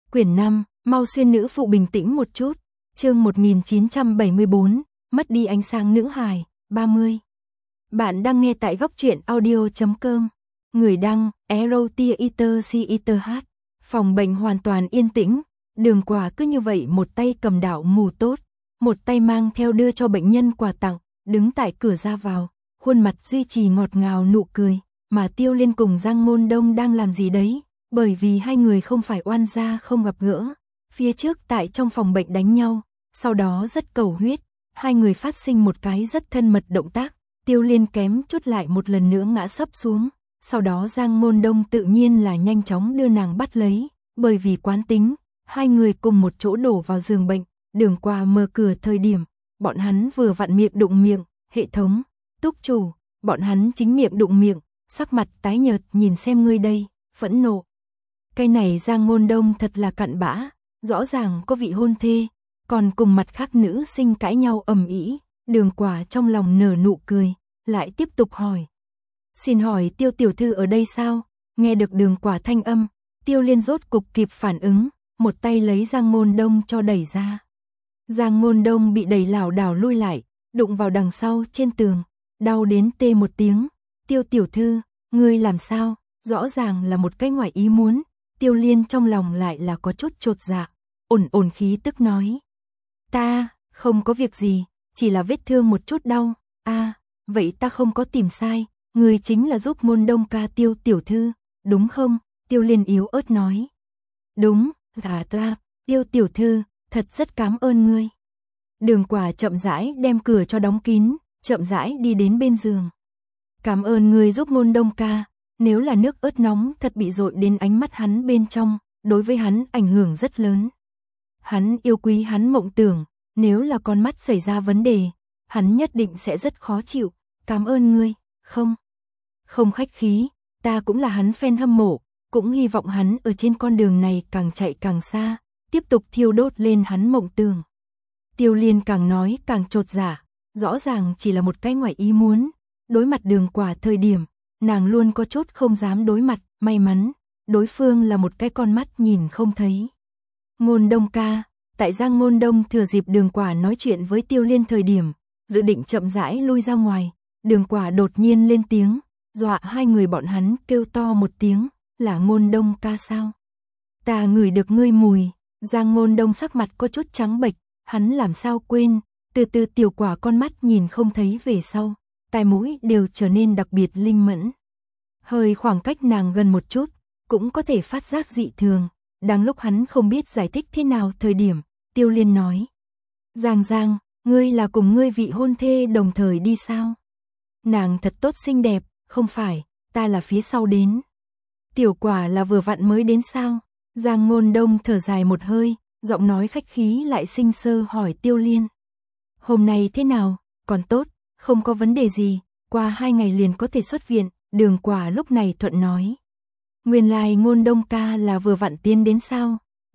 Quyển 5, mau xuyên nữ phụ bình tĩnh một chút. Chương 1974, mất đi ánh sáng nữ hài, 30. Bạn đang nghe tại góc truyện audio.com. Người đăng, Erotiaiter. Phòng bệnh hoàn toàn yên tĩnh, Đường Quả cứ như vậy một tay cầm đạo mù tốt, một tay mang theo đưa cho bệnh nhân quà tặng, đứng tại cửa ra vào, khuôn mặt duy trì ngọt ngào nụ cười, mà Tiêu Liên cùng Giang Môn Đông đang làm gì đấy, bởi vì hai người không phải oan gia không gặp gỡ, phía trước tại trong phòng bệnh đánh nhau, sau đó rất cầu huyết, hai người phát sinh một cái rất thân mật động tác, Tiêu Liên kém chút lại một lần nữa ngã sấp xuống, sau đó Giang Môn Đông tự nhiên là nhanh chóng đưa nàng bắt lấy, bởi vì quán tính, hai người cùng một chỗ đổ vào giường bệnh, Đường Quả mở cửa thời điểm, bọn hắn vừa vặn miệng đụng miệng, hệ thống, túc chủ, bọn hắn chính miệng đụng miệng, sắc mặt tái nhợt nhìn xem ngươi đây, phẫn nộ. Cái này Giang Môn Đông thật là cặn bã, rõ ràng có vị hôn thê, còn cùng mặt khác nữ sinh cãi nhau ầm ĩ, Đường Quả trong lòng nở nụ cười, lại tiếp tục hỏi. Xin hỏi Tiêu tiểu thư ở đây sao? Nghe được Đường Quả thanh âm, Tiêu Liên rốt cục kịp phản ứng, một tay lấy Giang Môn Đông cho đẩy ra. Giang Môn Đông bị đẩy lảo đảo lui lại, đụng vào đằng sau trên tường, đau đến tê một tiếng. Tiêu tiểu thư, ngươi làm sao? Rõ ràng là một cái ngoài ý muốn. Tiêu Liên trong lòng lại là có chút chột dạ, ổn khí tức nói. Ta, không có việc gì, chỉ là vết thương một chút đau. Vậy ta không có tìm sai, ngươi chính là giúp Môn Đông ca Tiêu tiểu thư, đúng không? Tiêu Liên yếu ớt nói. Đúng, ta, Tiêu tiểu thư, thật rất cảm ơn ngươi. Đường Quả chậm rãi đem cửa cho đóng kín, chậm rãi đi đến bên giường. Cảm ơn ngươi giúp Môn Đông ca, nếu là nước ớt nóng thật bị dội đến ánh mắt hắn bên trong, đối với hắn ảnh hưởng rất lớn. Hắn yêu quý hắn mộng tưởng, nếu là con mắt xảy ra vấn đề, hắn nhất định sẽ rất khó chịu, cảm ơn ngươi, không khách khí, ta cũng là hắn fan hâm mộ, cũng hy vọng hắn ở trên con đường này càng chạy càng xa, tiếp tục thiêu đốt lên hắn mộng tưởng. Tiêu Liên càng nói càng chột dạ, rõ ràng chỉ là một cái ngoài ý muốn, đối mặt Đường Quả thời điểm, nàng luôn có chút không dám đối mặt, may mắn, đối phương là một cái con mắt nhìn không thấy. Môn Đông ca, tại Giang Môn Đông thừa dịp Đường Quả nói chuyện với Tiêu Liên thời điểm, dự định chậm rãi lui ra ngoài, Đường Quả đột nhiên lên tiếng, dọa hai người bọn hắn kêu to một tiếng, là Môn Đông ca sao? Ta ngửi được ngươi mùi, Giang Môn Đông sắc mặt có chút trắng bệch, hắn làm sao quên, từ từ Tiểu Quả con mắt nhìn không thấy về sau, tai mũi đều trở nên đặc biệt linh mẫn. Hơi khoảng cách nàng gần một chút, cũng có thể phát giác dị thường, đang lúc hắn không biết giải thích thế nào thời điểm, Tiêu Liên nói. Giang, ngươi là cùng ngươi vị hôn thê đồng thời đi sao? Nàng thật tốt xinh đẹp, không phải, ta là phía sau đến. Tiểu Quả là vừa vặn mới đến sao? Giang Môn Đông thở dài một hơi, giọng nói khách khí lại sinh sơ hỏi Tiêu Liên. Hôm nay thế nào, còn tốt, không có vấn đề gì, qua 2 ngày liền có thể xuất viện, Đường Quả lúc này thuận nói. Nguyên lai Môn Đông ca là vừa vặn tiến đến sao?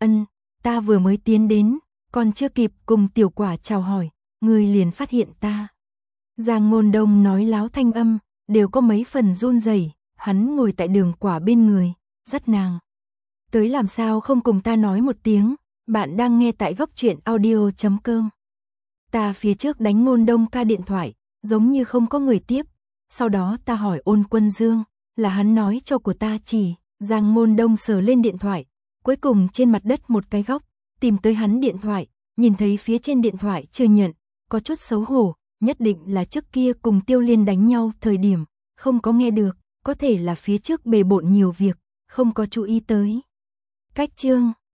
Ta vừa mới tiến đến, còn chưa kịp cùng Tiểu Quả chào hỏi, ngươi liền phát hiện ta. Giang Môn Đông nói láo thanh âm, đều có mấy phần run rẩy, hắn ngồi tại Đường Quả bên người, dắt nàng. Tới làm sao không cùng ta nói một tiếng, bạn đang nghe tại góc truyện audio.com. Ta phía trước đánh Môn Đông ca điện thoại, giống như không có người tiếp, sau đó ta hỏi Ôn Quân Dương, là hắn nói cho của ta chỉ, Giang Môn Đông sờ lên điện thoại, cuối cùng trên mặt đất một cái góc, tìm tới hắn điện thoại, nhìn thấy phía trên điện thoại chưa nhận, có chút xấu hổ, nhất định là trước kia cùng Tiêu Liên đánh nhau thời điểm, không có nghe được, có thể là phía trước bề bộn nhiều việc, không có chú ý tới. Cách chương